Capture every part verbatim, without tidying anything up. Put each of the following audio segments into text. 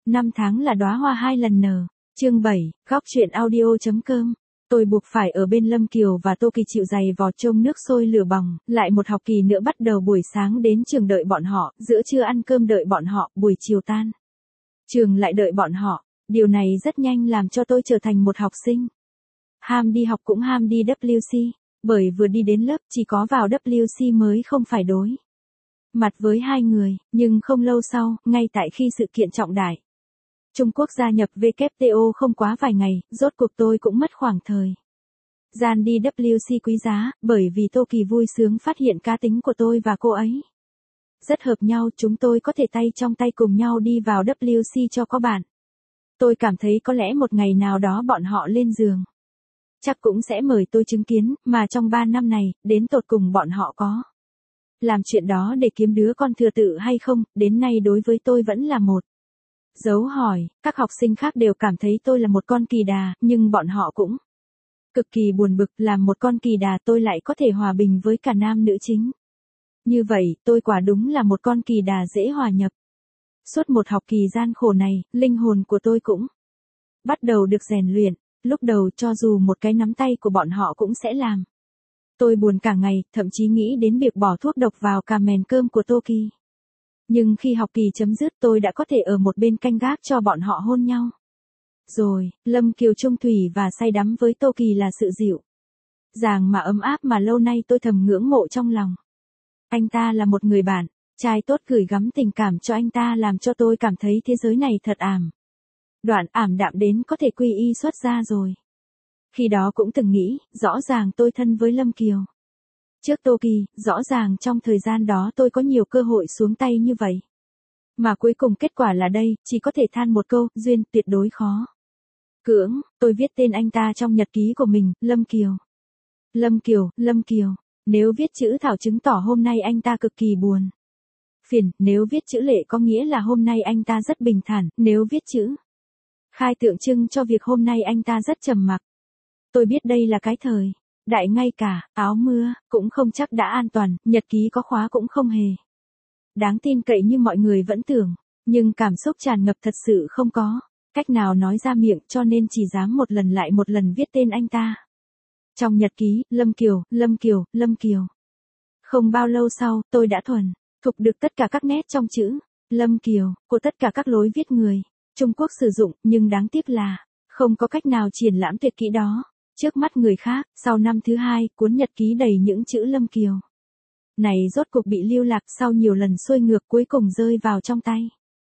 Năm tháng là đóa hoa hai lần nở. Chương bảy, góc truyện audio.com. Tôi buộc phải ở bên Lâm Kiều và Tô Kỳ chịu giày vò trông nước sôi lửa bỏng, lại một học kỳ nữa bắt đầu buổi sáng đến trường đợi bọn họ, giữa trưa ăn cơm đợi bọn họ, buổi chiều tan trường lại đợi bọn họ. Điều này rất nhanh làm cho tôi trở thành một học sinh ham đi học cũng ham đi vê kép xê, bởi vừa đi đến lớp chỉ có vào vê kép xê mới không phải đối mặt với hai người, nhưng không lâu sau, ngay tại khi sự kiện trọng đại Trung Quốc gia nhập vê kép tê o không quá vài ngày, rốt cuộc tôi cũng mất khoảng thời gian đi vê kép xê quý giá, bởi vì Tô Kỳ vui sướng phát hiện cá tính của tôi và cô ấy rất hợp nhau, chúng tôi có thể tay trong tay cùng nhau đi vào vê kép xê cho có bạn. Tôi cảm thấy có lẽ một ngày nào đó bọn họ lên giường chắc cũng sẽ mời tôi chứng kiến, mà trong ba năm này, đến tột cùng bọn họ có làm chuyện đó để kiếm đứa con thừa tự hay không, đến nay đối với tôi vẫn là một dấu hỏi. Các học sinh khác đều cảm thấy tôi là một con kỳ đà, nhưng bọn họ cũng cực kỳ buồn bực, làm một con kỳ đà tôi lại có thể hòa bình với cả nam nữ chính. Như vậy, tôi quả đúng là một con kỳ đà dễ hòa nhập. Suốt một học kỳ gian khổ này, linh hồn của tôi cũng bắt đầu được rèn luyện. Lúc đầu cho dù một cái nắm tay của bọn họ cũng sẽ làm tôi buồn cả ngày, thậm chí nghĩ đến việc bỏ thuốc độc vào cả mền cơm của Tô Kỳ. Nhưng khi học kỳ chấm dứt tôi đã có thể ở một bên canh gác cho bọn họ hôn nhau. Rồi, Lâm Kiều trung thủy và say đắm với Tô Kỳ là sự dịu dàng mà ấm áp mà lâu nay tôi thầm ngưỡng mộ trong lòng. Anh ta là một người bạn trai tốt, gửi gắm tình cảm cho anh ta làm cho tôi cảm thấy thế giới này thật ảm đoạn, ảm đạm đến có thể quy y xuất ra rồi. Khi đó cũng từng nghĩ, rõ ràng tôi thân với Lâm Kiều trước Tô Kỳ, rõ ràng trong thời gian đó tôi có nhiều cơ hội xuống tay như vậy. Mà cuối cùng kết quả là đây, chỉ có thể than một câu, duyên tuyệt đối khó cưỡng. Tôi viết tên anh ta trong nhật ký của mình, Lâm Kiều. Lâm Kiều, Lâm Kiều. Nếu viết chữ thảo chứng tỏ hôm nay anh ta cực kỳ buồn phiền, nếu viết chữ lệ có nghĩa là hôm nay anh ta rất bình thản, nếu viết chữ khai tượng trưng cho việc hôm nay anh ta rất trầm mặc. Tôi biết đây là cái thời đại, ngay cả áo mưa cũng không chắc đã an toàn, nhật ký có khóa cũng không hề đáng tin cậy như mọi người vẫn tưởng, nhưng cảm xúc tràn ngập thật sự không có cách nào nói ra miệng, cho nên chỉ dám một lần lại một lần viết tên anh ta trong nhật ký, Lâm Kiều, Lâm Kiều, Lâm Kiều. Không bao lâu sau, tôi đã thuần thục được tất cả các nét trong chữ Lâm Kiều của tất cả các lối viết người Trung Quốc sử dụng, nhưng đáng tiếc là không có cách nào triển lãm tuyệt kỹ đó trước mắt người khác. Sau năm thứ hai, cuốn nhật ký đầy những chữ Lâm Kiều này rốt cuộc bị lưu lạc, sau nhiều lần xuôi ngược cuối cùng rơi vào trong tay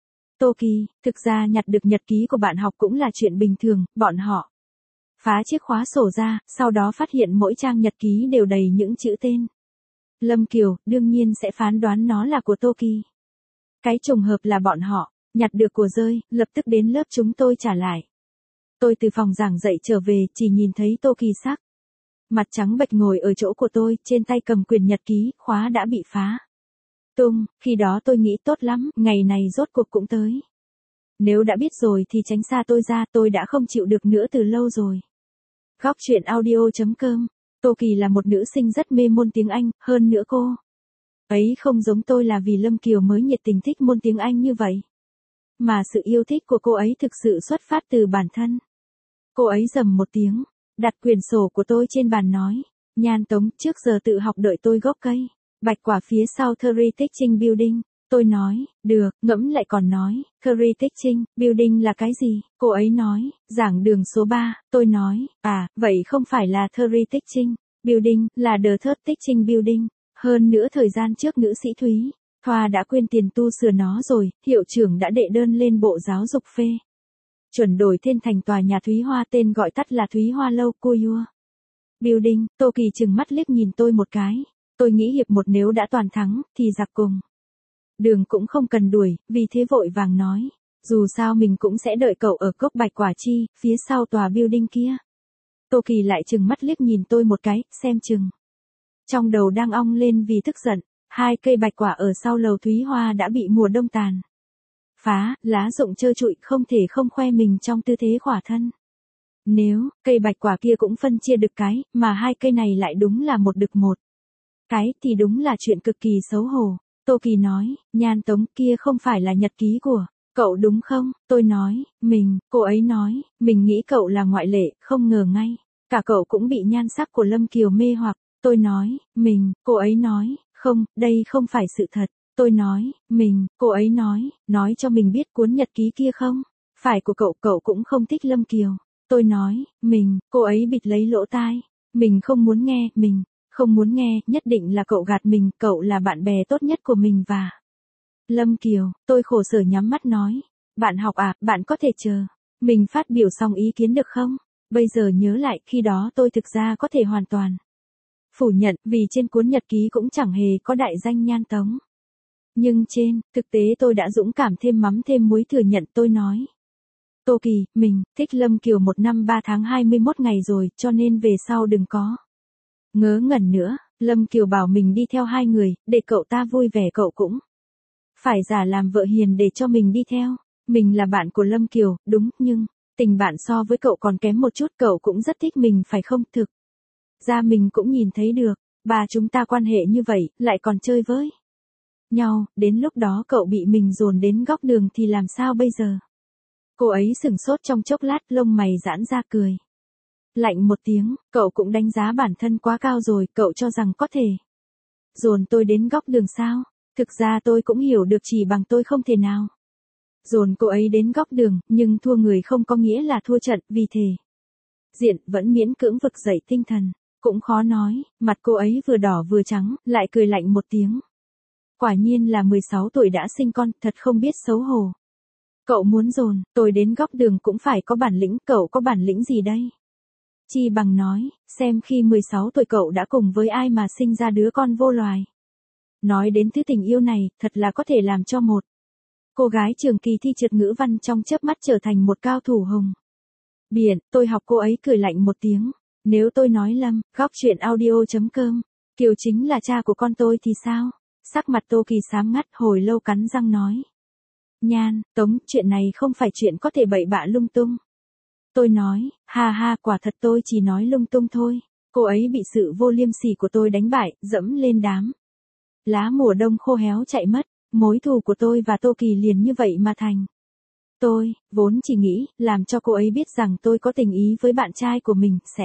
Tô Kỳ. Thực ra nhặt được nhật ký của bạn học cũng là chuyện bình thường, bọn họ phá chiếc khóa sổ ra, sau đó phát hiện mỗi trang nhật ký đều đầy những chữ tên Lâm Kiều, đương nhiên sẽ phán đoán nó là của Tô Kỳ. Cái trùng hợp là bọn họ nhặt được của rơi, lập tức đến lớp chúng tôi trả lại. Tôi từ phòng giảng dạy trở về, chỉ nhìn thấy Tô Kỳ sắc mặt trắng bệch ngồi ở chỗ của tôi, trên tay cầm quyển nhật ký, khóa đã bị phá tung. Khi đó tôi nghĩ tốt lắm, ngày này rốt cuộc cũng tới. Nếu đã biết rồi thì tránh xa tôi ra, tôi đã không chịu được nữa từ lâu rồi. Góc truyện audio.com. Tô Kỳ là một nữ sinh rất mê môn tiếng Anh, hơn nữa cô ấy không giống tôi là vì Lâm Kiều mới nhiệt tình thích môn tiếng Anh như vậy, mà sự yêu thích của cô ấy thực sự xuất phát từ bản thân. Cô ấy rầm một tiếng, đặt quyển sổ của tôi trên bàn nói, Nhan Tống, trước giờ tự học đợi tôi gốc cây bạch quả phía sau Curry Teaching Building. Tôi nói, được, ngẫm lại còn nói, Curry Teaching Building là cái gì? Cô ấy nói, giảng đường số ba. Tôi nói, à, vậy không phải là Curry Teaching Building, là The Third Teaching Building. Hơn nữa thời gian trước nữ sĩ Thúy Thoa đã quên tiền tu sửa nó rồi, hiệu trưởng đã đệ đơn lên Bộ Giáo dục phê chuẩn đổi tên thành tòa nhà Thúy Hoa, tên gọi tắt là Thúy Hoa Lâu Kuyua Building. Tô Kỳ trừng mắt liếc nhìn tôi một cái. Tôi nghĩ hiệp một nếu đã toàn thắng, thì giặc cùng đường cũng không cần đuổi, vì thế vội vàng nói, dù sao mình cũng sẽ đợi cậu ở gốc bạch quả chi, phía sau tòa building kia. Tô Kỳ lại trừng mắt liếc nhìn tôi một cái, xem chừng trong đầu đang ong lên vì tức giận. Hai cây bạch quả ở sau lầu Thúy Hoa đã bị mùa đông tàn phá, lá rụng trơ trụi, không thể không khoe mình trong tư thế khỏa thân. Nếu cây bạch quả kia cũng phân chia được cái, mà hai cây này lại đúng là một đực một cái, thì đúng là chuyện cực kỳ xấu hổ. Tô Kỳ nói, Nhan Tống, kia không phải là nhật ký của Cậu đúng không? Tôi nói, mình, cô ấy nói, mình nghĩ cậu là ngoại lệ, không ngờ ngay. Cả cậu cũng bị nhan sắc của Lâm Kiều mê hoặc. Tôi nói, mình, cô ấy nói, không, đây không phải sự thật. Tôi nói, mình, cô ấy nói, nói cho mình biết cuốn nhật ký kia không? Phải của cậu, cậu cũng không thích Lâm Kiều. Tôi nói, mình, cô ấy bịt lấy lỗ tai. Mình không muốn nghe, mình, không muốn nghe, nhất định là cậu gạt mình, cậu là bạn bè tốt nhất của mình và... Lâm Kiều, tôi khổ sở nhắm mắt nói. Bạn học à, bạn có thể chờ. Mình phát biểu xong ý kiến được không? Bây giờ nhớ lại, khi đó tôi thực ra có thể hoàn toàn phủ nhận, vì trên cuốn nhật ký cũng chẳng hề có đại danh Nhan Tống. Nhưng trên, thực tế tôi đã dũng cảm thêm mắm thêm muối thừa nhận. Tôi nói. Tô Kỳ, mình, thích Lâm Kiều một năm ba tháng hai mươi mốt ngày rồi, cho nên về sau đừng có ngớ ngẩn nữa. Lâm Kiều bảo mình đi theo hai người, để cậu ta vui vẻ, cậu cũng phải giả làm vợ hiền để cho mình đi theo. Mình là bạn của Lâm Kiều, đúng, nhưng tình bạn so với cậu còn kém một chút, cậu cũng rất thích mình phải không? Thực ra mình cũng nhìn thấy được, ba chúng ta quan hệ như vậy, lại còn chơi với nhau, đến lúc đó cậu bị mình dồn đến góc đường thì làm sao bây giờ? Cô ấy sửng sốt trong chốc lát, lông mày giãn ra cười. Lạnh một tiếng, cậu cũng đánh giá bản thân quá cao rồi, cậu cho rằng có thể dồn tôi đến góc đường sao? Thực ra tôi cũng hiểu được chỉ bằng tôi không thể nào dồn cô ấy đến góc đường, nhưng thua người không có nghĩa là thua trận, vì thế diện vẫn miễn cưỡng vực dậy tinh thần. Cũng khó nói, mặt cô ấy vừa đỏ vừa trắng, lại cười lạnh một tiếng. Quả nhiên là mười sáu tuổi đã sinh con, thật không biết xấu hổ. Cậu muốn dồn tôi đến góc đường cũng phải có bản lĩnh, cậu có bản lĩnh gì đây? Chi bằng nói, xem khi mười sáu tuổi cậu đã cùng với ai mà sinh ra đứa con vô loài. Nói đến thứ tình yêu này, thật là có thể làm cho một cô gái trường kỳ thi trượt ngữ văn trong chớp mắt trở thành một cao thủ hùng biển. Tôi học cô ấy cười lạnh một tiếng. Nếu tôi nói Lâm, góc chuyện audio.com, Kiều chính là cha của con tôi thì sao? Sắc mặt Tô Kỳ xám ngắt, hồi lâu cắn răng nói. Nhan, Tống, chuyện này không phải chuyện có thể bậy bạ lung tung. Tôi nói, ha ha, quả thật tôi chỉ nói lung tung thôi. Cô ấy bị sự vô liêm sỉ của tôi đánh bại, dẫm lên đám lá mùa đông khô héo chạy mất. Mối thù của tôi và Tô Kỳ liền như vậy mà thành. Tôi, vốn chỉ nghĩ, làm cho cô ấy biết rằng tôi có tình ý với bạn trai của mình, sẽ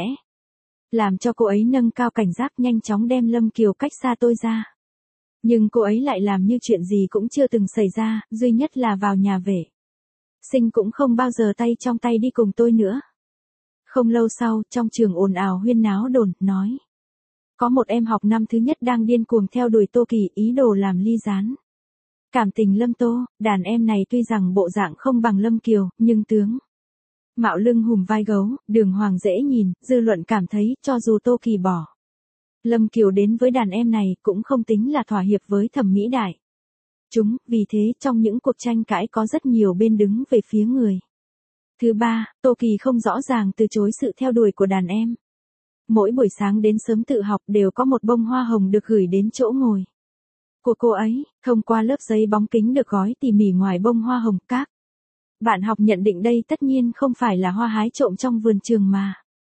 làm cho cô ấy nâng cao cảnh giác, nhanh chóng đem Lâm Kiều cách xa tôi ra. Nhưng cô ấy lại làm như chuyện gì cũng chưa từng xảy ra, duy nhất là vào nhà vệ sinh cũng không bao giờ tay trong tay đi cùng tôi nữa. Không lâu sau, trong trường ồn ào huyên náo đồn, nói. Có một em học năm thứ nhất đang điên cuồng theo đuổi Tô Kỳ, ý đồ làm ly gián cảm tình Lâm Tô. Đàn em này tuy rằng bộ dạng không bằng Lâm Kiều, nhưng tướng mạo lưng hùm vai gấu, đường hoàng dễ nhìn, dư luận cảm thấy, cho dù Tô Kỳ bỏ Lâm Kiều đến với đàn em này, cũng không tính là thỏa hiệp với thẩm mỹ đại chúng, vì thế trong những cuộc tranh cãi có rất nhiều bên đứng về phía người thứ ba. Tô Kỳ không rõ ràng từ chối sự theo đuổi của đàn em. Mỗi buổi sáng đến sớm tự học đều có một bông hoa hồng được gửi đến chỗ ngồi của cô ấy, thông qua lớp giấy bóng kính được gói tỉ mỉ ngoài bông hoa hồng. Các bạn học nhận định đây tất nhiên không phải là hoa hái trộm trong vườn trường mà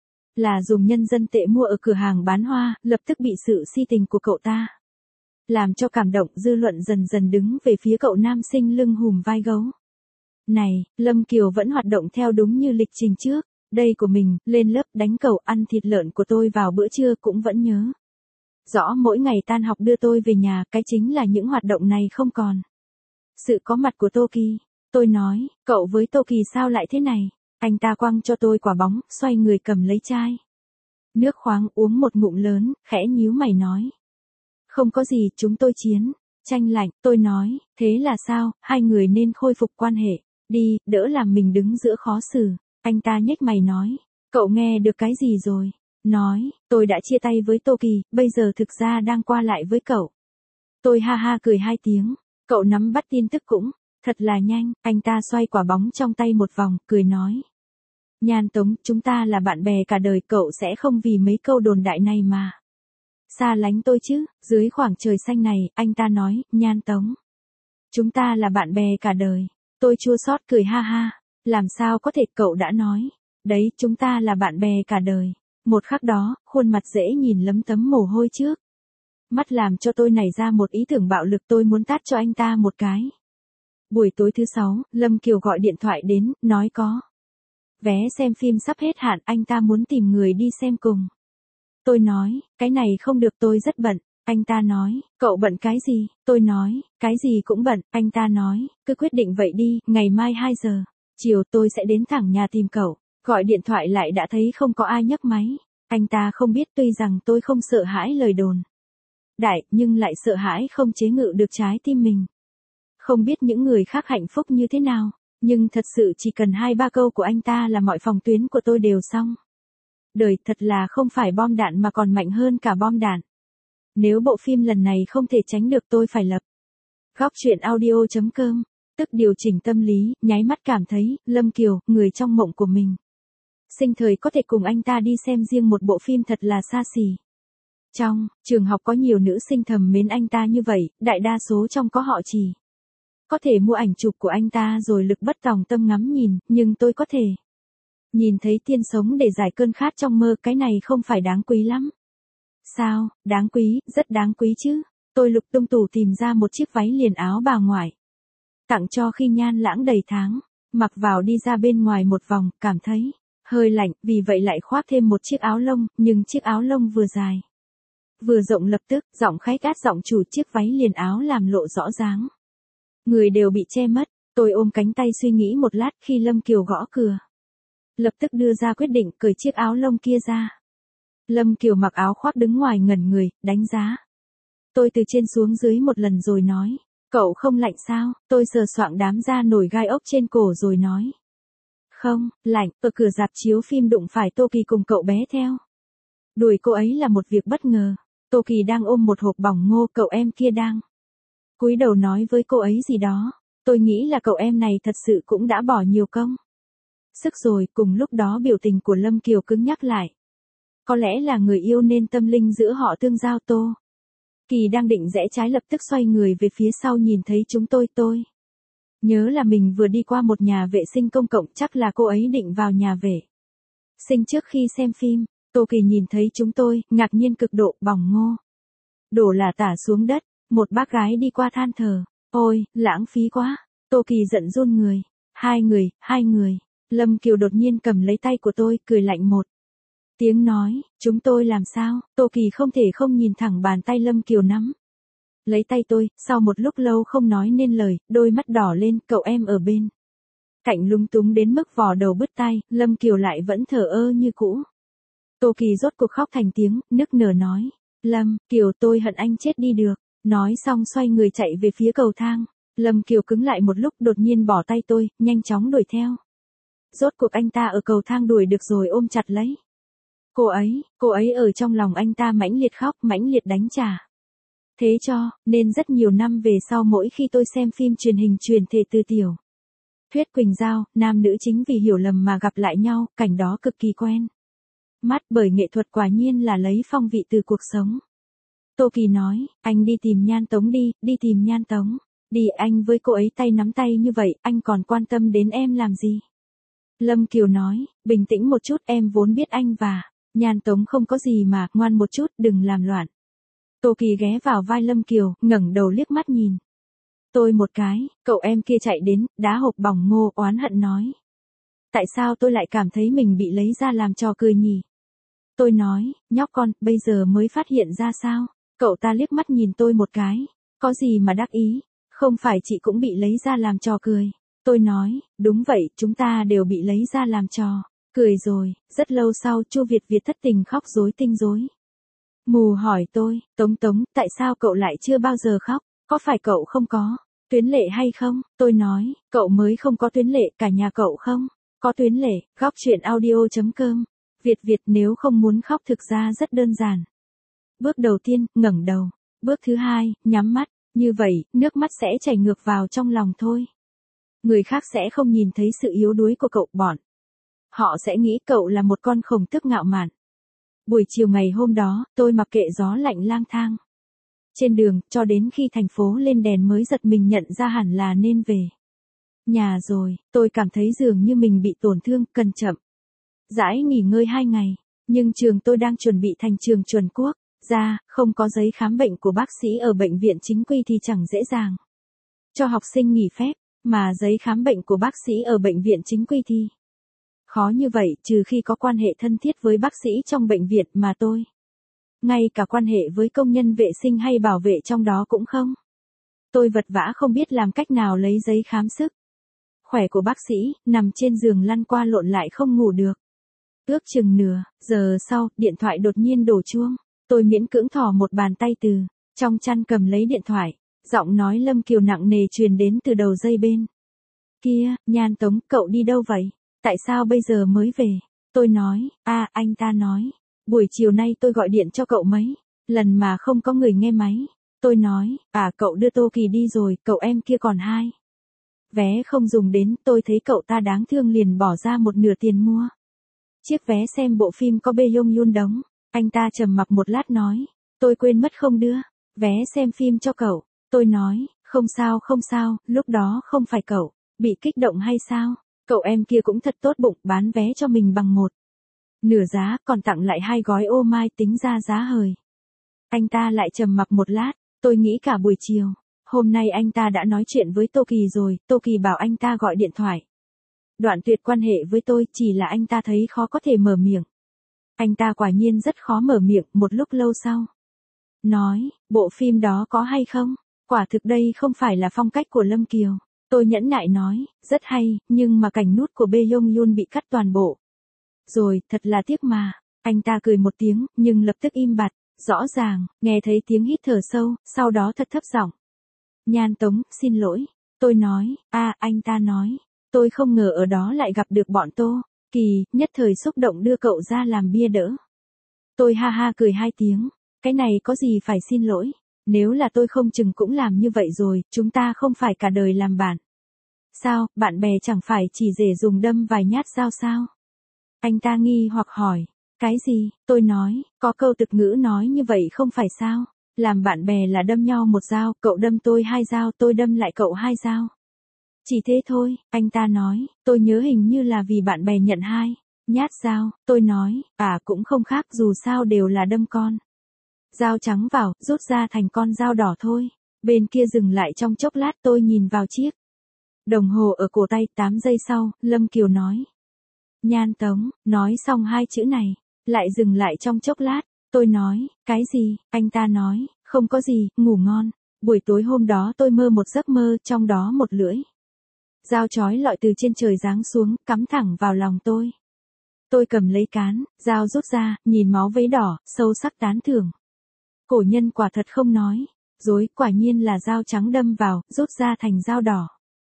là dùng nhân dân tệ mua ở cửa hàng bán hoa, lập tức bị sự si tình của cậu ta làm cho cảm động, dư luận dần dần đứng về phía cậu nam sinh lưng hùm vai gấu này. Lâm Kiều vẫn hoạt động theo đúng như lịch trình trước đây của mình, lên lớp, đánh cầu, ăn thịt lợn của tôi vào bữa trưa, cũng vẫn nhớ rõ mỗi ngày tan học đưa tôi về nhà. Cái chính là những hoạt động này không còn sự có mặt của Tô Kỳ. Tôi nói, cậu với Tô Kỳ sao lại thế này? Anh ta quăng cho tôi quả bóng, xoay người cầm lấy chai nước khoáng uống một ngụm lớn, khẽ nhíu mày nói. Không có gì, chúng tôi chiến tranh lạnh. Tôi nói, thế là sao, hai người nên khôi phục quan hệ đi, đỡ làm mình đứng giữa khó xử. Anh ta nhếch mày nói, cậu nghe được cái gì rồi? Nói, tôi đã chia tay với Tô Kỳ, bây giờ thực ra đang qua lại với cậu. Tôi ha ha cười hai tiếng, cậu nắm bắt tin tức cũng thật là nhanh. Anh ta xoay quả bóng trong tay một vòng, cười nói. Nhan Tống, chúng ta là bạn bè cả đời, cậu sẽ không vì mấy câu đồn đại này mà xa lánh tôi chứ? Dưới khoảng trời xanh này, anh ta nói, Nhan Tống, chúng ta là bạn bè cả đời. Tôi chua xót cười ha ha, làm sao có thể, cậu đã nói đấy, chúng ta là bạn bè cả đời. Một khắc đó, khuôn mặt dễ nhìn lấm tấm mồ hôi trước mắt làm cho tôi nảy ra một ý tưởng bạo lực, tôi muốn tát cho anh ta một cái Buổi tối thứ sáu, Lâm Kiều gọi điện thoại đến, nói có vé xem phim sắp hết hạn, anh ta muốn tìm người đi xem cùng. Tôi nói, cái này không được, tôi rất bận. Anh ta nói, cậu bận cái gì? Tôi nói, cái gì cũng bận. Anh ta nói, cứ quyết định vậy đi, ngày mai hai giờ chiều tôi sẽ đến thẳng nhà tìm cậu. Gọi điện thoại lại đã thấy không có ai nhấc máy. Anh ta không biết tuy rằng tôi không sợ hãi lời đồn đại, nhưng lại sợ hãi không chế ngự được trái tim mình. Không biết những người khác hạnh phúc như thế nào, nhưng thật sự chỉ cần hai ba câu của anh ta là mọi phòng tuyến của tôi đều xong. Đời thật là không phải bom đạn mà còn mạnh hơn cả bom đạn. Nếu bộ phim lần này không thể tránh được tôi phải lập góc chuyện audio chấm com, tức điều chỉnh tâm lý, nháy mắt cảm thấy, Lâm Kiều, người trong mộng của mình. Sinh thời có thể cùng anh ta đi xem riêng một bộ phim thật là xa xỉ. Trong trường học có nhiều nữ sinh thầm mến anh ta như vậy, đại đa số trong có họ chỉ có thể mua ảnh chụp của anh ta rồi lực bất tòng tâm ngắm nhìn, nhưng tôi có thể nhìn thấy tiên sống để giải cơn khát trong mơ, cái này không phải đáng quý lắm. Sao, đáng quý, rất đáng quý chứ. Tôi lục tung tủ tìm ra một chiếc váy liền áo bà ngoại. Tặng cho khi nhan lãng đầy tháng, mặc vào đi ra bên ngoài một vòng, cảm thấy hơi lạnh, vì vậy lại khoác thêm một chiếc áo lông, nhưng chiếc áo lông vừa dài vừa rộng, lập tức, giọng khách át giọng chủ, chiếc váy liền áo làm lộ rõ dáng. Người đều bị che mất, tôi ôm cánh tay suy nghĩ một lát khi Lâm Kiều gõ cửa. Lập tức đưa ra quyết định cởi chiếc áo lông kia ra. Lâm Kiều mặc áo khoác đứng ngoài ngẩn người, đánh giá tôi từ trên xuống dưới một lần rồi nói, cậu không lạnh sao? Tôi sờ soạng đám da nổi gai ốc trên cổ rồi nói, không, lạnh. Ở cửa rạp chiếu phim đụng phải Tô Kỳ cùng cậu bé theo đuổi cô ấy là một việc bất ngờ. Tô Kỳ đang ôm một hộp bỏng ngô, cậu em kia đang cúi đầu nói với cô ấy gì đó. Tôi nghĩ là cậu em này thật sự cũng đã bỏ nhiều công sức rồi. Cùng lúc đó biểu tình của Lâm Kiều cứng nhắc lại. Có lẽ là người yêu nên tâm linh giữa họ tương giao. Tô Kỳ đang định rẽ trái lập tức xoay người về phía sau nhìn thấy chúng tôi. Tôi nhớ là mình vừa đi qua một nhà vệ sinh công cộng, chắc là cô ấy định vào nhà vệ sinh trước khi xem phim. Tô Kỳ nhìn thấy chúng tôi, ngạc nhiên cực độ, bỏng ngô đổ là tả xuống đất. Một bác gái đi qua than thở, ôi, lãng phí quá. Tô Kỳ giận run người. Hai người, hai người. Lâm Kiều đột nhiên cầm lấy tay của tôi, cười lạnh một tiếng nói, chúng tôi làm sao? Tô Kỳ không thể không nhìn thẳng bàn tay Lâm Kiều nắm lấy tay tôi, sau một lúc lâu không nói nên lời, đôi mắt đỏ lên, cậu em ở bên cạnh lúng túng đến mức vò đầu bứt tai, Lâm Kiều lại vẫn thờ ơ như cũ. Tô Kỳ rốt cuộc khóc thành tiếng, nức nở nói, Lâm Kiều, tôi hận anh chết đi được. Nói xong xoay người chạy về phía cầu thang. Lâm Kiều cứng lại một lúc, đột nhiên bỏ tay tôi, nhanh chóng đuổi theo. Rốt cuộc anh ta ở cầu thang đuổi được rồi ôm chặt lấy cô ấy, cô ấy ở trong lòng anh ta mãnh liệt khóc, mãnh liệt đánh trả. Thế cho nên rất nhiều năm về sau, mỗi khi tôi xem phim truyền hình truyền thể từ tiểu thuyết Quỳnh Giao, nam nữ chính vì hiểu lầm mà gặp lại nhau, cảnh đó cực kỳ quen mắt, bởi nghệ thuật quả nhiên là lấy phong vị từ cuộc sống. Tô Kỳ nói, anh đi tìm Nhan Tống đi, đi tìm Nhan Tống. Đi, anh với cô ấy tay nắm tay như vậy, anh còn quan tâm đến em làm gì? Lâm Kiều nói, bình tĩnh một chút, em vốn biết anh và Nhan Tống không có gì mà, ngoan một chút, đừng làm loạn. Tô Kỳ ghé vào vai Lâm Kiều, ngẩng đầu liếc mắt nhìn tôi một cái. Cậu em kia chạy đến, đá hộp bỏng ngô, oán hận nói, tại sao tôi lại cảm thấy mình bị lấy ra làm trò cười nhỉ? Tôi nói, nhóc con, bây giờ mới phát hiện ra sao? Cậu ta liếc mắt nhìn tôi một cái, có gì mà đắc ý, không phải chị cũng bị lấy ra làm trò cười. Tôi nói, đúng vậy, chúng ta đều bị lấy ra làm trò cười rồi. Rất lâu sau, Chu Việt Việt thất tình khóc rối tinh rối mù hỏi tôi, Tống Tống, tại sao cậu lại chưa bao giờ khóc? Có phải cậu không có tuyến lệ hay không? Tôi nói, cậu mới không có tuyến lệ, cả nhà cậu không có tuyến lệ. Góc chuyện audio chấm com. Việt Việt, nếu không muốn khóc thực ra rất đơn giản. Bước đầu tiên, ngẩng đầu. Bước thứ hai, nhắm mắt. Như vậy, nước mắt sẽ chảy ngược vào trong lòng thôi. Người khác sẽ không nhìn thấy sự yếu đuối của cậu, bọn họ sẽ nghĩ cậu là một con khổng tước ngạo mạn. Buổi chiều ngày hôm đó, tôi mặc kệ gió lạnh lang thang trên đường, cho đến khi thành phố lên đèn mới giật mình nhận ra hẳn là nên về nhà rồi. Tôi cảm thấy dường như mình bị tổn thương, cần chậm rãi nghỉ ngơi hai ngày. Nhưng trường tôi đang chuẩn bị thành trường chuẩn quốc gia, không có giấy khám bệnh của bác sĩ ở bệnh viện chính quy thì chẳng dễ dàng cho học sinh nghỉ phép. mà giấy khám bệnh của bác sĩ ở bệnh viện chính quy thì khó như vậy, trừ khi có quan hệ thân thiết với bác sĩ trong bệnh viện mà tôi. Ngay cả quan hệ với công nhân vệ sinh hay bảo vệ trong đó cũng không. Tôi vật vã không biết làm cách nào lấy giấy khám sức khỏe của bác sĩ, nằm trên giường lăn qua lộn lại không ngủ được. Ước chừng nửa giờ sau, điện thoại đột nhiên đổ chuông. Tôi miễn cưỡng thò một bàn tay từ trong chăn cầm lấy điện thoại. Giọng nói Lâm Kiều nặng nề truyền đến từ đầu dây bên kia. Nhan Tống, cậu đi đâu vậy? Tại sao bây giờ mới về? Tôi nói, a anh ta nói, buổi chiều nay tôi gọi điện cho cậu mấy lần mà không có người nghe máy. Tôi nói, à cậu đưa Tô Kỳ đi rồi, cậu em kia còn hai vé không dùng đến, tôi thấy cậu ta đáng thương liền bỏ ra một nửa tiền mua chiếc vé xem bộ phim có Bae Yong Yoon đóng. Anh ta trầm mặc một lát nói, tôi quên mất không đưa vé xem phim cho cậu. Tôi nói, không sao không sao, lúc đó không phải cậu bị kích động hay sao? Cậu em kia cũng thật tốt bụng, bán vé cho mình bằng một nửa giá, còn tặng lại hai gói ô mai, tính ra giá hời. Anh ta lại trầm mặc một lát, tôi nghĩ cả buổi chiều hôm nay anh ta đã nói chuyện với Tô Kỳ rồi, Tô Kỳ bảo anh ta gọi điện thoại đoạn tuyệt quan hệ với tôi, chỉ là anh ta thấy khó có thể mở miệng. Anh ta quả nhiên rất khó mở miệng, một lúc lâu sau nói, bộ phim đó có hay không? Quả thực đây không phải là phong cách của Lâm Kiều. Tôi nhẫn nại nói, rất hay, nhưng mà cảnh nút của Bae Yong Yoon bị cắt toàn bộ rồi, thật là tiếc mà. Anh ta cười một tiếng, nhưng lập tức im bặt. Rõ ràng, nghe thấy tiếng hít thở sâu, sau đó thật thấp giọng. Nhan Tống, xin lỗi. Tôi nói, a anh ta nói, tôi không ngờ ở đó lại gặp được bọn Tô Kỳ, nhất thời xúc động đưa cậu ra làm bia đỡ. Tôi ha ha cười hai tiếng, cái này có gì phải xin lỗi, nếu là tôi không chừng cũng làm như vậy rồi, chúng ta không phải cả đời làm bạn. Sao, bạn bè chẳng phải chỉ dễ dùng đâm vài nhát dao sao? Anh ta nghi hoặc hỏi, cái gì? Tôi nói, có câu tục ngữ nói như vậy không phải sao? Làm bạn bè là đâm nhau một dao, cậu đâm tôi hai dao, tôi đâm lại cậu hai dao. Chỉ thế thôi, anh ta nói, tôi nhớ hình như là vì bạn bè nhận hai nhát dao. Tôi nói, à cũng không khác, dù sao đều là đâm con dao trắng vào, rút ra thành con dao đỏ thôi. Bên kia dừng lại trong chốc lát, tôi nhìn vào chiếc đồng hồ ở cổ tay, tám giây sau, Lâm Kiều nói. Nhan Tống, nói xong hai chữ này, lại dừng lại trong chốc lát. Tôi nói, cái gì? Anh ta nói, không có gì, ngủ ngon. Buổi tối hôm đó tôi mơ một giấc mơ, trong đó một lưỡi dao chói lọi từ trên trời giáng xuống, cắm thẳng vào lòng tôi. Tôi cầm lấy cán dao rút ra, nhìn máu vấy đỏ, sâu sắc tán thưởng. Cổ nhân quả thật không nói dối, quả nhiên là dao trắng đâm vào, rút ra thành dao đỏ.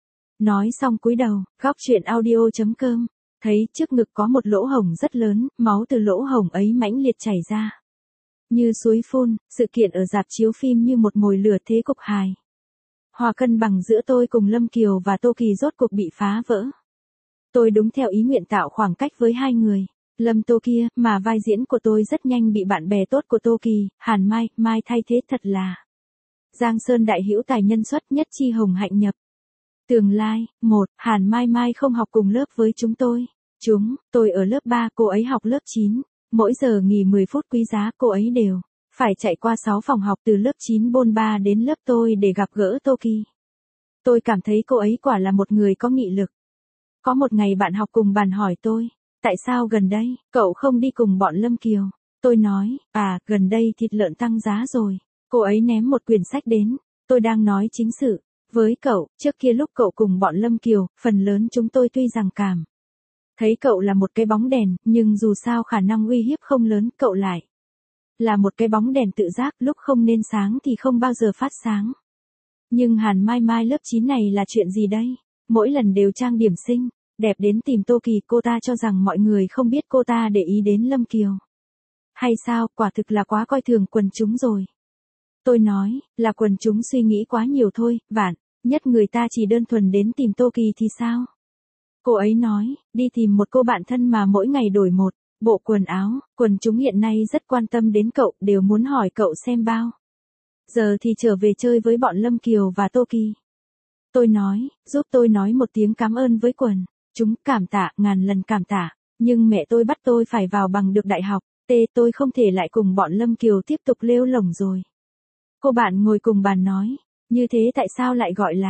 Nói xong cúi đầu, góc truyện audio chấm com, thấy trước ngực có một lỗ hổng rất lớn, máu từ lỗ hổng ấy mãnh liệt chảy ra như suối phun. Sự kiện ở rạp chiếu phim như một mồi lửa thế cục hài hòa cân bằng giữa tôi cùng Lâm Kiều và Tô Kỳ rốt cuộc bị phá vỡ. Tôi đúng theo ý nguyện tạo khoảng cách với hai người Lâm Tô kia, mà vai diễn của tôi rất nhanh bị bạn bè tốt của Tô Kỳ, Hàn Mai, Mai thay thế, thật là Giang Sơn đại hữu tài nhân xuất, nhất chi hồng hạnh nhập tường lai. Một, Hàn Mai Mai không học cùng lớp với chúng tôi. Chúng, tôi ở lớp ba, cô ấy học lớp chín. Mỗi giờ nghỉ mười phút quý giá, cô ấy đều phải chạy qua sáu phòng học từ lớp chín bôn ba đến lớp tôi để gặp gỡ Tô Kỳ. Tôi cảm thấy cô ấy quả là một người có nghị lực. Có một ngày bạn học cùng bàn hỏi tôi, tại sao gần đây, cậu không đi cùng bọn Lâm Kiều? Tôi nói, à, gần đây thịt lợn tăng giá rồi. Cô ấy ném một quyển sách đến, tôi đang nói chính sự với cậu, trước kia lúc cậu cùng bọn Lâm Kiều, phần lớn chúng tôi tuy rằng cảm thấy cậu là một cái bóng đèn, nhưng dù sao khả năng uy hiếp không lớn, cậu lại là một cái bóng đèn tự giác, lúc không nên sáng thì không bao giờ phát sáng. Nhưng Hàn Mai Mai lớp chín này là chuyện gì đây? Mỗi lần đều trang điểm xinh đẹp đến tìm Tô Kỳ, cô ta cho rằng mọi người không biết cô ta để ý đến Lâm Kiều. Hay sao, quả thực là quá coi thường quần chúng rồi. Tôi nói, là quần chúng suy nghĩ quá nhiều thôi, vạn nhất người ta chỉ đơn thuần đến tìm Tô Kỳ thì sao? Cô ấy nói, đi tìm một cô bạn thân mà mỗi ngày đổi một bộ quần áo, quần chúng hiện nay rất quan tâm đến cậu, đều muốn hỏi cậu xem bao giờ thì trở về chơi với bọn Lâm Kiều và Tô Kỳ. Tôi nói, giúp tôi nói một tiếng cảm ơn với quần chúng, cảm tạ, ngàn lần cảm tạ, nhưng mẹ tôi bắt tôi phải vào bằng được đại học, tê tôi không thể lại cùng bọn Lâm Kiều tiếp tục lêu lổng rồi. Cô bạn ngồi cùng bàn nói, như thế tại sao lại gọi là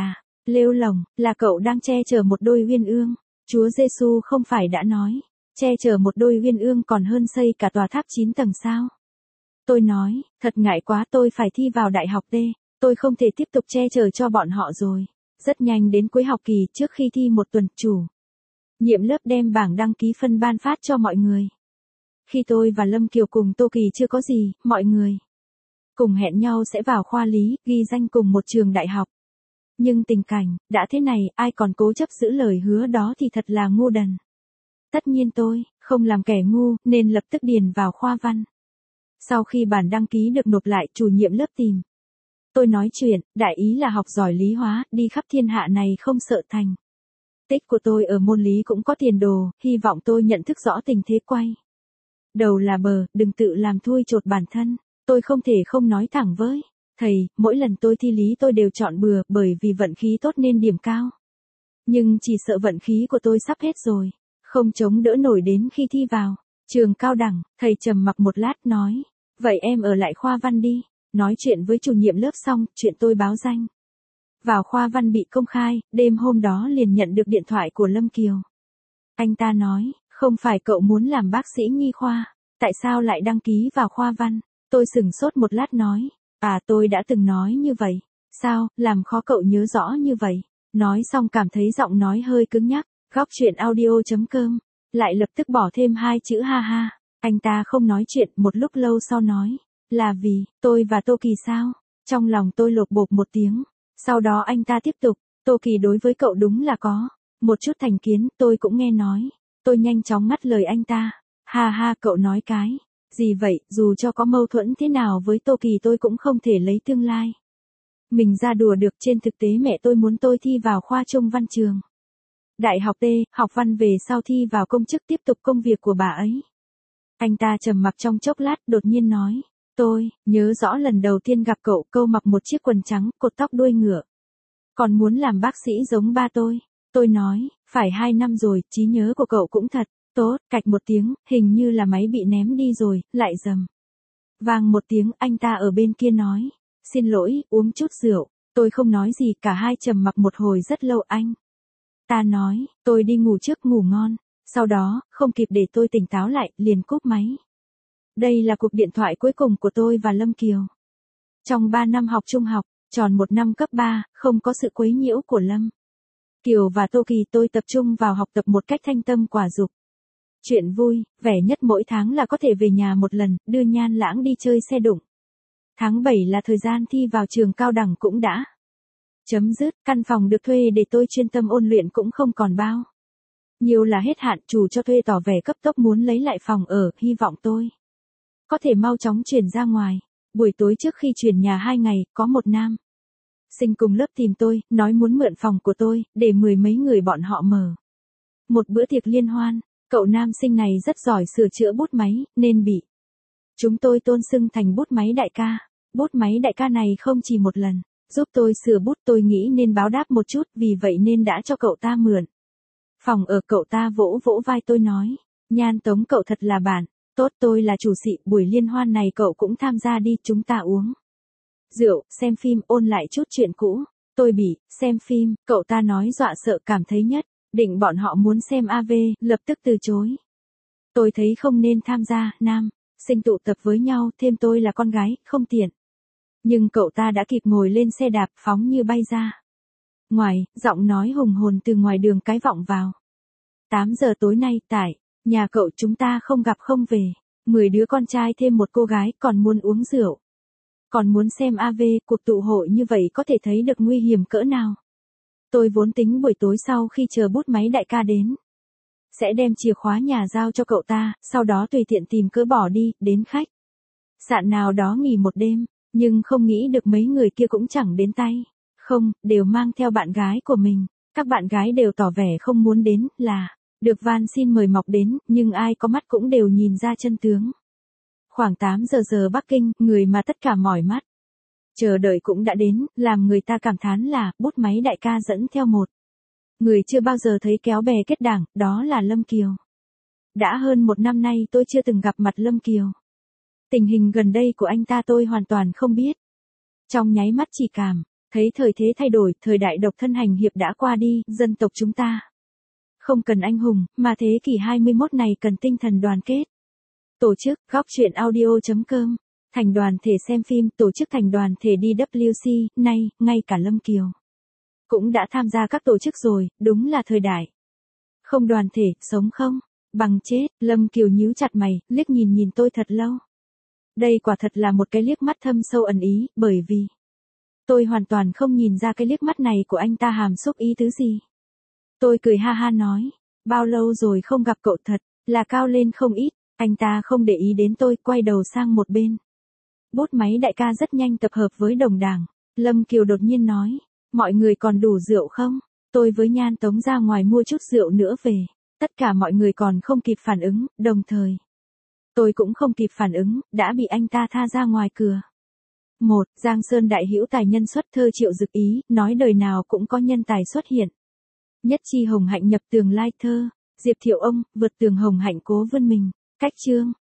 Lêu lồng, là cậu đang che chở một đôi uyên ương. Chúa Giêsu không phải đã nói, che chở một đôi uyên ương còn hơn xây cả tòa tháp chín tầng sao? Tôi nói, thật ngại quá, tôi phải thi vào đại học D, tôi không thể tiếp tục che chở cho bọn họ rồi. Rất nhanh đến cuối học kỳ, trước khi thi một tuần, chủ nhiệm lớp đem bảng đăng ký phân ban phát cho mọi người. Khi tôi và Lâm Kiều cùng Tô Kỳ chưa có gì, mọi người cùng hẹn nhau sẽ vào khoa lý, ghi danh cùng một trường đại học. Nhưng tình cảnh, đã thế này, ai còn cố chấp giữ lời hứa đó thì thật là ngu đần. Tất nhiên tôi, không làm kẻ ngu, nên lập tức điền vào khoa văn. Sau khi bản đăng ký được nộp lại, chủ nhiệm lớp tìm tôi nói chuyện, đại ý là học giỏi lý hóa, đi khắp thiên hạ này không sợ thành tích của tôi ở môn lý cũng có tiền đồ, hy vọng tôi nhận thức rõ tình thế quay đầu là bờ, đừng tự làm thui chột bản thân. Tôi không thể không nói thẳng với thầy, mỗi lần tôi thi lý tôi đều chọn bừa, bởi vì vận khí tốt nên điểm cao. Nhưng chỉ sợ vận khí của tôi sắp hết rồi, không chống đỡ nổi đến khi thi vào trường cao đẳng. Thầy trầm mặc một lát nói, vậy em ở lại khoa văn đi. Nói chuyện với chủ nhiệm lớp xong, chuyện tôi báo danh vào khoa văn bị công khai, đêm hôm đó liền nhận được điện thoại của Lâm Kiều. Anh ta nói, không phải cậu muốn làm bác sĩ nhi khoa, tại sao lại đăng ký vào khoa văn? Tôi sửng sốt một lát nói, à tôi đã từng nói như vậy, sao, làm khó cậu nhớ rõ như vậy. Nói xong cảm thấy giọng nói hơi cứng nhắc, góc chuyện audio.com, lại lập tức bỏ thêm hai chữ ha ha. Anh ta không nói chuyện, một lúc lâu sau nói, là vì, tôi và Tô Kỳ sao? Trong lòng tôi lột bột một tiếng, sau đó anh ta tiếp tục, Tô Kỳ đối với cậu đúng là có một chút thành kiến, tôi cũng nghe nói. Tôi nhanh chóng ngắt lời anh ta, ha ha cậu nói cái gì vậy, dù cho có mâu thuẫn thế nào với Tô Kỳ tôi cũng không thể lấy tương lai mình ra đùa được. Trên thực tế mẹ tôi muốn tôi thi vào khoa trung văn trường đại học T, học văn về sau thi vào công chức tiếp tục công việc của bà ấy. Anh ta trầm mặc trong chốc lát, đột nhiên nói, tôi nhớ rõ lần đầu tiên gặp cậu, câu mặc một chiếc quần trắng, cột tóc đuôi ngựa, còn muốn làm bác sĩ giống ba tôi. Tôi nói, phải hai năm rồi, trí nhớ của cậu cũng thật tốt. Cạch một tiếng, hình như là máy bị ném đi rồi, lại rầm vang một tiếng. Anh ta ở bên kia nói, xin lỗi, uống chút rượu. Tôi không nói gì, cả hai trầm mặc một hồi rất lâu. Anh ta nói, tôi đi ngủ trước, ngủ ngon. Sau đó, không kịp để tôi tỉnh táo lại, liền cúp máy. Đây là cuộc điện thoại cuối cùng của tôi và Lâm Kiều. Trong ba năm học trung học, tròn một năm cấp ba, không có sự quấy nhiễu của Lâm Kiều và Tô Kỳ, tôi tập trung vào học tập một cách thanh tâm quả dục. Chuyện vui, vẻ nhất mỗi tháng là có thể về nhà một lần, đưa Nhan Lãng đi chơi xe đụng. Tháng bảy là thời gian thi vào trường cao đẳng cũng đã chấm dứt, căn phòng được thuê để tôi chuyên tâm ôn luyện cũng không còn bao nhiều là hết hạn. Chủ cho thuê tỏ vẻ cấp tốc muốn lấy lại phòng ở, hy vọng tôi có thể mau chóng chuyển ra ngoài. Buổi tối trước khi chuyển nhà hai ngày, có một nam sinh cùng lớp tìm tôi, nói muốn mượn phòng của tôi, để mười mấy người bọn họ mở một bữa tiệc liên hoan. Cậu nam sinh này rất giỏi sửa chữa bút máy, nên bị chúng tôi tôn xưng thành bút máy đại ca. Bút máy đại ca này không chỉ một lần giúp tôi sửa bút, tôi nghĩ nên báo đáp một chút, vì vậy nên đã cho cậu ta mượn phòng ở. Cậu ta vỗ vỗ vai tôi nói, Nhan Tống cậu thật là bạn tốt, tôi là chủ sĩ, buổi liên hoan này cậu cũng tham gia đi, chúng ta uống rượu, xem phim, ôn lại chút chuyện cũ. Tôi bị, xem phim, cậu ta nói dọa sợ, cảm thấy nhất định bọn họ muốn xem a vê, lập tức từ chối. Tôi thấy không nên tham gia, nam sinh tụ tập với nhau, thêm tôi là con gái, không tiện. Nhưng cậu ta đã kịp ngồi lên xe đạp, phóng như bay ra ngoài, giọng nói hùng hồn từ ngoài đường cái vọng vào. tám giờ tối nay, tại nhà cậu chúng ta không gặp không về. mười đứa con trai thêm một cô gái, còn muốn uống rượu, còn muốn xem a vê, cuộc tụ hội như vậy có thể thấy được nguy hiểm cỡ nào. Tôi vốn tính buổi tối sau khi chờ bút máy đại ca đến, sẽ đem chìa khóa nhà giao cho cậu ta, sau đó tùy tiện tìm cớ bỏ đi, đến khách sạn nào đó nghỉ một đêm. Nhưng không nghĩ được mấy người kia cũng chẳng đến tay. Không, đều mang theo bạn gái của mình. Các bạn gái đều tỏ vẻ không muốn đến, là được van xin mời mọc đến, nhưng ai có mắt cũng đều nhìn ra chân tướng. Khoảng tám giờ giờ Bắc Kinh, người mà tất cả mỏi mắt chờ đợi cũng đã đến, làm người ta cảm thán là, bút máy đại ca dẫn theo một người chưa bao giờ thấy kéo bè kết đảng, đó là Lâm Kiều. Đã hơn một năm nay tôi chưa từng gặp mặt Lâm Kiều. Tình hình gần đây của anh ta tôi hoàn toàn không biết. Trong nháy mắt chỉ cảm Thấy thời thế thay đổi, thời đại độc thân hành hiệp đã qua đi, dân tộc chúng ta không cần anh hùng, mà thế kỷ hai mươi mốt này cần tinh thần đoàn kết. Tổ chức, góc chuyện audio.com. Thành đoàn thể xem phim, tổ chức thành đoàn thể đi vê kép xê, nay, ngay cả Lâm Kiều cũng đã tham gia các tổ chức rồi, đúng là thời đại. Không đoàn thể, sống không? Bằng chết, Lâm Kiều nhíu chặt mày, liếc nhìn nhìn tôi thật lâu. Đây quả thật là một cái liếc mắt thâm sâu ẩn ý, bởi vì tôi hoàn toàn không nhìn ra cái liếc mắt này của anh ta hàm xúc ý tứ gì. Tôi cười ha ha nói, bao lâu rồi không gặp cậu, thật là cao lên không ít. Anh ta không để ý đến tôi, quay đầu sang một bên. Bút máy đại ca rất nhanh tập hợp với đồng đảng. Lâm Kiều đột nhiên nói, mọi người còn đủ rượu không? Tôi với Nhan Tống ra ngoài mua chút rượu nữa về. Tất cả mọi người còn không kịp phản ứng, đồng thời tôi cũng không kịp phản ứng, đã bị anh ta tha ra ngoài cửa. Một, Giang Sơn đại hữu tài nhân xuất thơ Triệu Dực Ý, nói đời nào cũng có nhân tài xuất hiện. Nhất chi hồng hạnh nhập tường lai thơ, Diệp Thiệu Ông, vượt tường hồng hạnh cố vươn mình. Cách chương,